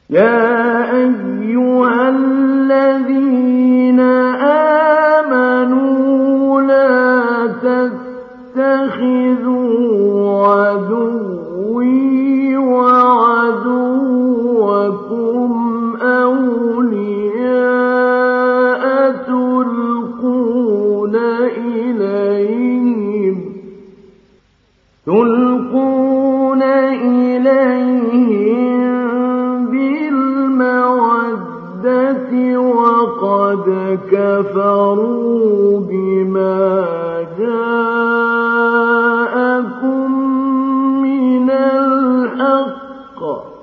يا أيها الذين آمنوا لا تتخذوا عدوي وعدوكم أولياء تلقون إليهم بالمودة وقد كفروا بما جاءكم من الحق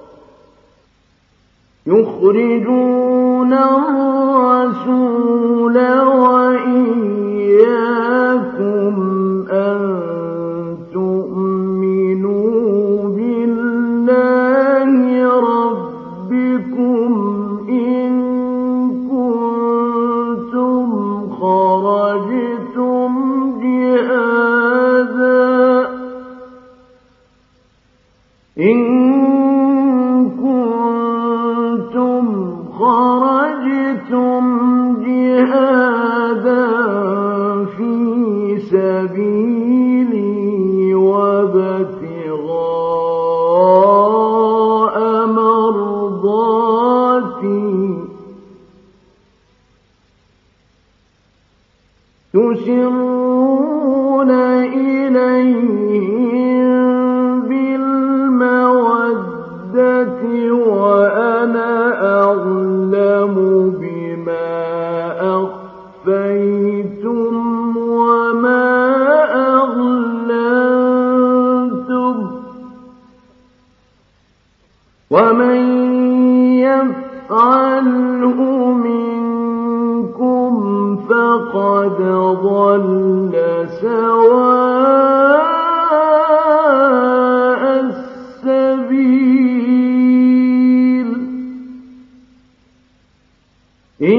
يخرجون الرسول وإياكم أن تؤمنوا بالله ربكم إن كنتم خرجتم جهادا في سبيلي وابتغاء مرضاتي تسرون إليهم بالمودة وأنا أعلم بما أخفيتم وما أعلنتم ومن يفعله منكم فقد ضل سواء السبيل إن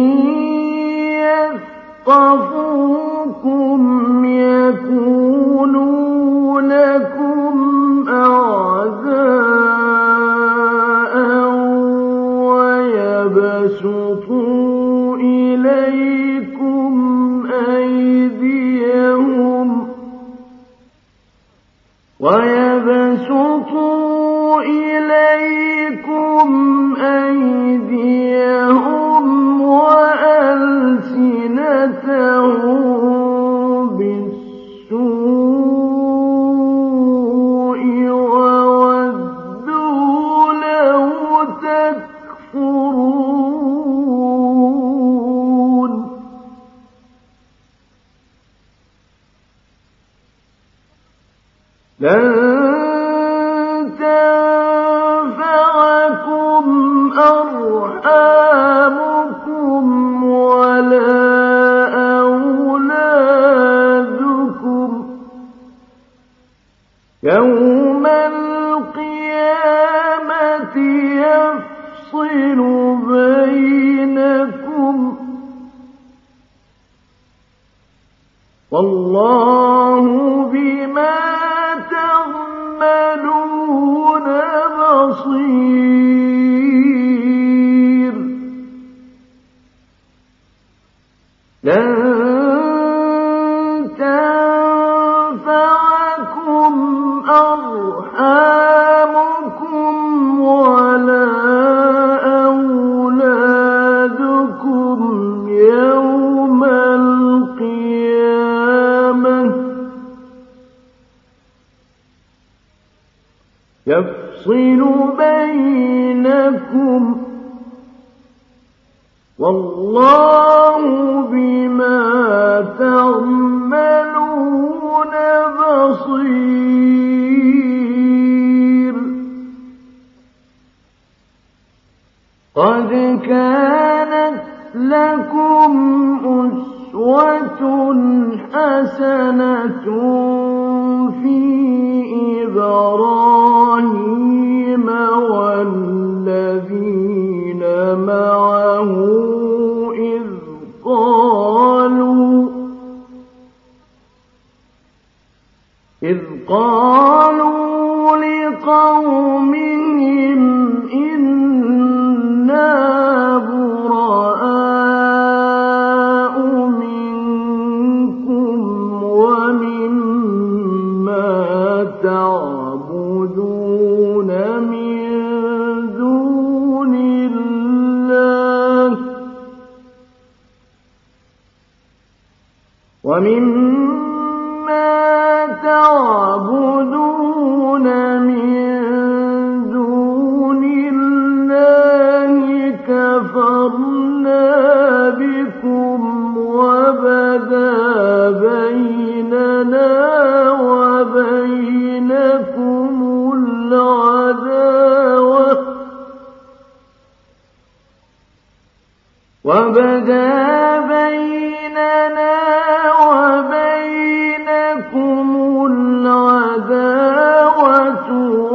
يثقفوكم يكونوا لكم أعداء ويبسطوا إليكم أيديهم وألسنتهم بالسوء وودوا لو تكفرون لن تنفعكم أرحامكم ولا أولادكم يوم القيامة يفصل بينكم والله بما تعملون بصير لن تنفعكم أرحامكم ولا أولادكم يوم القيامة يفصل بينكم والله بما تعملون بصير قد كانت لكم أسوة حسنة في إبراهيم والذين معه إذ قالوا لقومهم إنا ومما تعبدون من دون الله كفرنا بكم وبدا بيننا وبينكم العداوة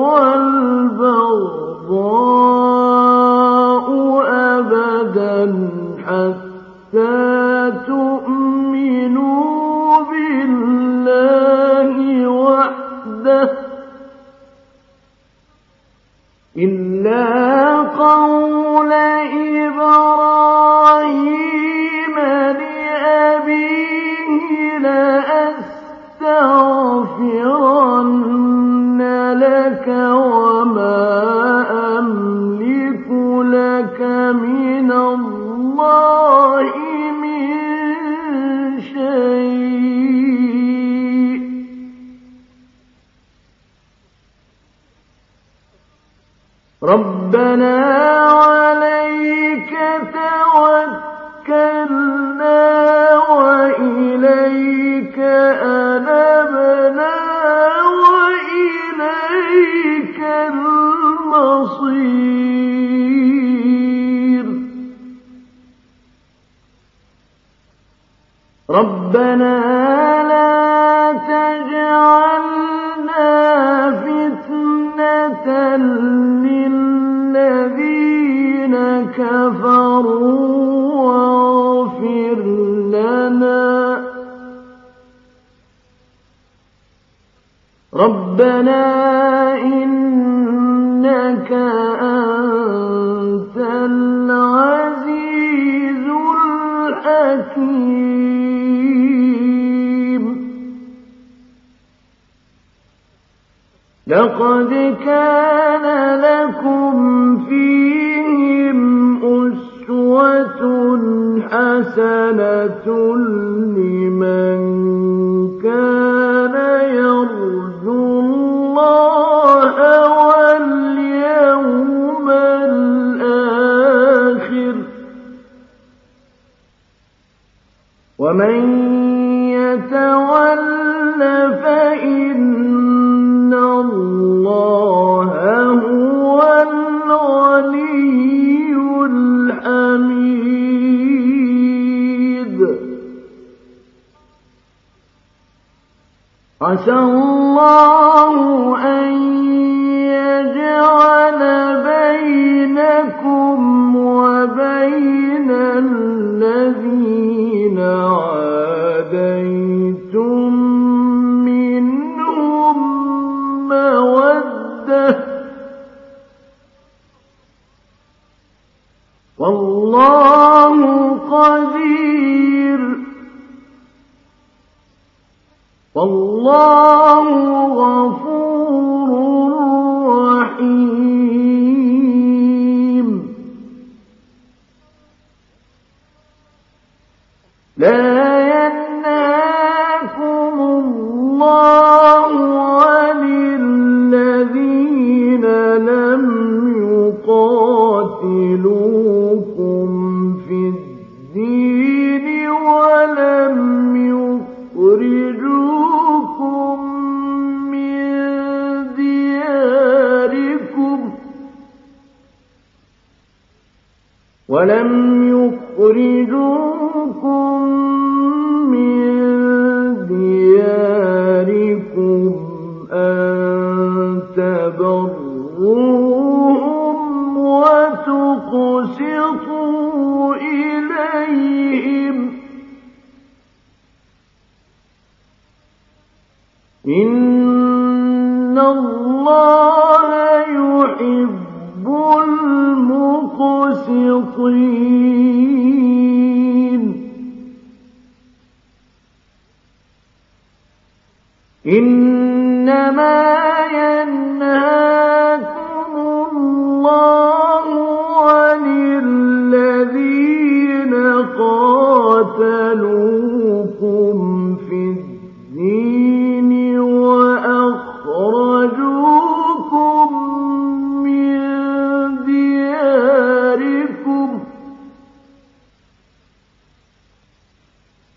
والبغضاء أبدا حتى تؤمنوا بالله وحده إلا قول إبراهيم لأبيه لأستغفرن لك وما أملك لك من الله من شيء ربنا عليك توكلنا وإليك أنبنا وإليك المصير ربنا لا تجعلنا فتنة للذين كفروا واغفر لنا ربنا إنك أنت العزيز الحكيم لقد كان لكم فيهم أسوة حسنة لمن كان يرجو الله واليوم الآخر ومن يتول فإن الله هو الغني الحميد عسى الله أن يجعل بينكم وبين الذين عاديتم منهم مودة والله قدير والله غفور رحيم لا ينهاكم الله عن الذين لم يقاتلوكم في الدين ولم يخرجوكم من دياركم أن تبروهم وتقسطوا إليهم إن الله يحب المقسطين إنما ينهاكم الله عن الذين قاتلوكم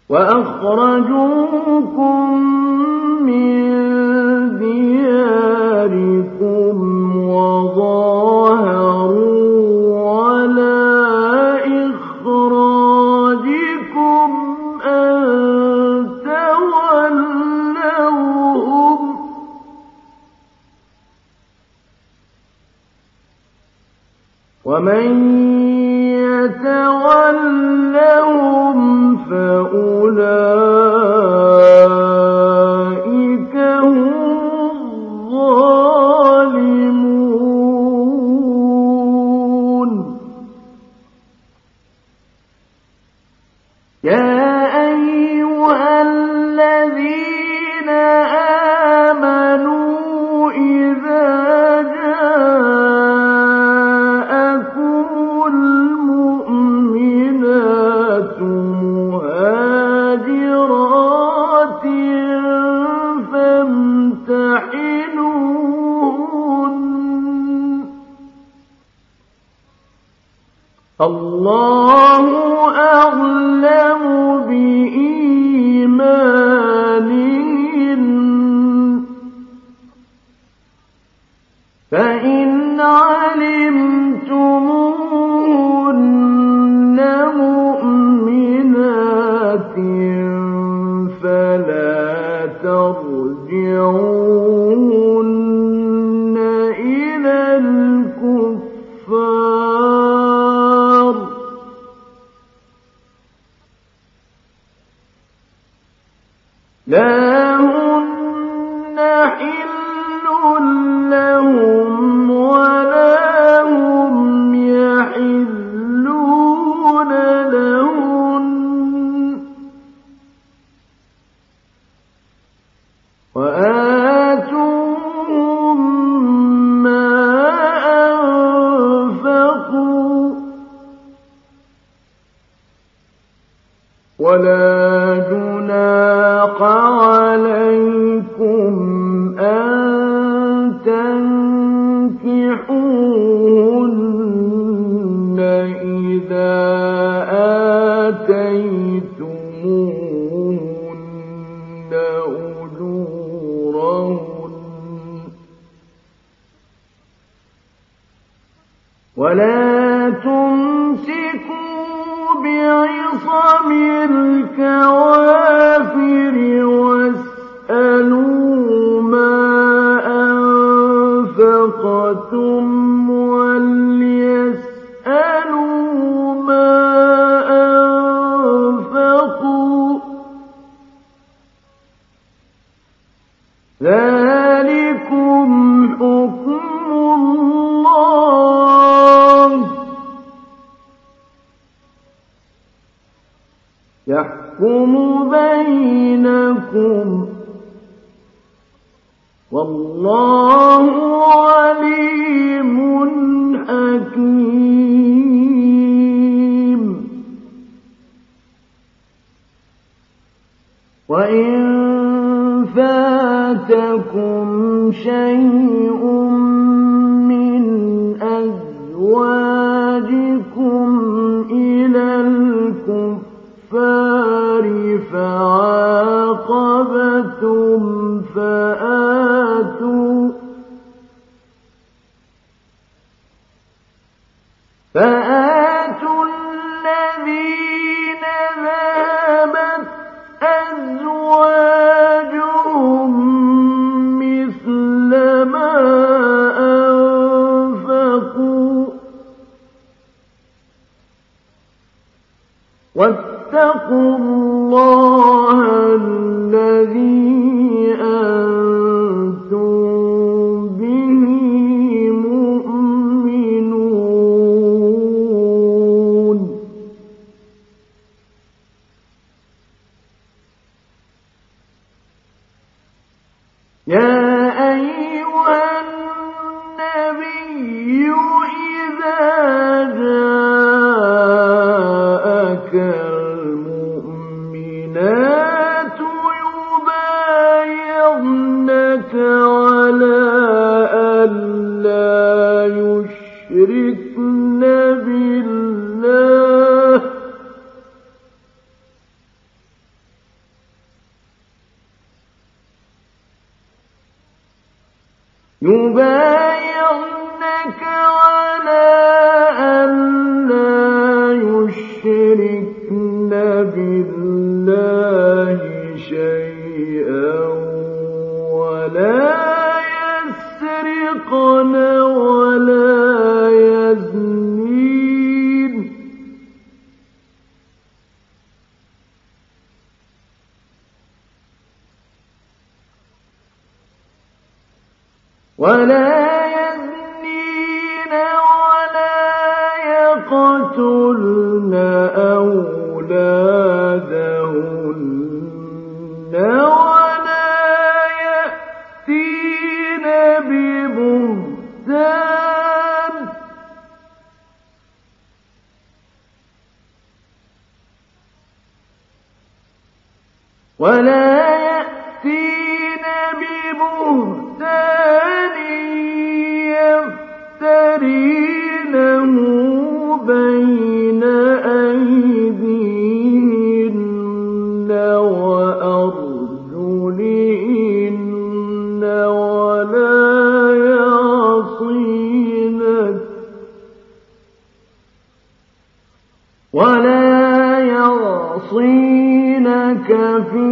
وأخرجوكم من دياركم وظاهروا على إخراجكم أن تولوهم ومن يتولهم فأولئك هم الظالمون. يا أيها الذين آمنوا إذا جاءكم المؤمنات مهاجرات فامتحنوهن الله أعلم بإيمانهن فإن علمتموهن مؤمنات فلا ترجعوهن إلى الكفار لا هن حل لهم ولا هم يحلون لهن وآتوهم ما أنفقوا ولا جناح عليكم أن تنكحوهن إذا آتيتموهن أجورهن ولا تمسكوا بعصم الكوافر واسألوا ما أنفقتم وليسألوا ما أنفقوا ذلكم حكم الله يحكم بينكم والله عليم حكيم. وإن فاتكم شيء من أزواجكم إلى الكفار فعاقبتم فآتوا الذين ذهبت أزواجهم مثل ما أنفقوا واتقوا الله الذي أنتم به مؤمنون. يا أيها النبي إذا جاءك المؤمنات يبايعنك على أن لا يشركن بالله يبايعنك على أن لا يشركن بالله شيئا ولا يسرقن ولا يزنين ولا يقتلن أولادهن ولا يأتين ببهتان يفترينه بين أيديهن وأرجلهن ولا يعصينك في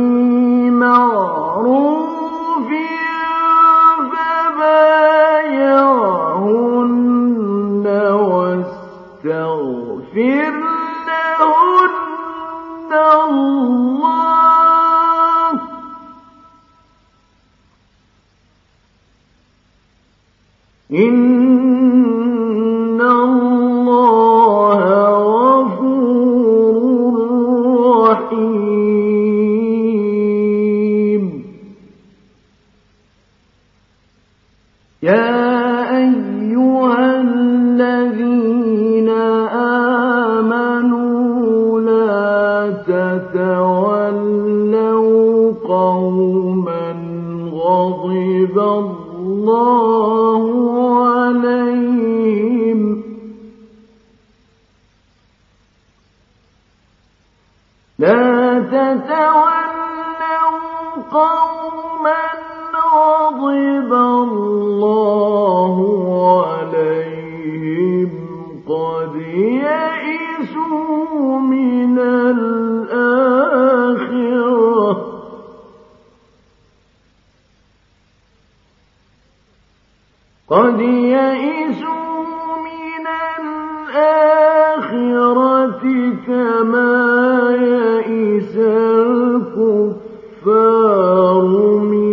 معروف فبايعهن واستغفر لهن الله إن الله غفور رحيم يا أيها الذين آمنوا لا تتولوا قوما غضب الله عليهم لا تتولوا قوما غضب الله عليهم قد يئسوا من الآخرة كما يئس الكفار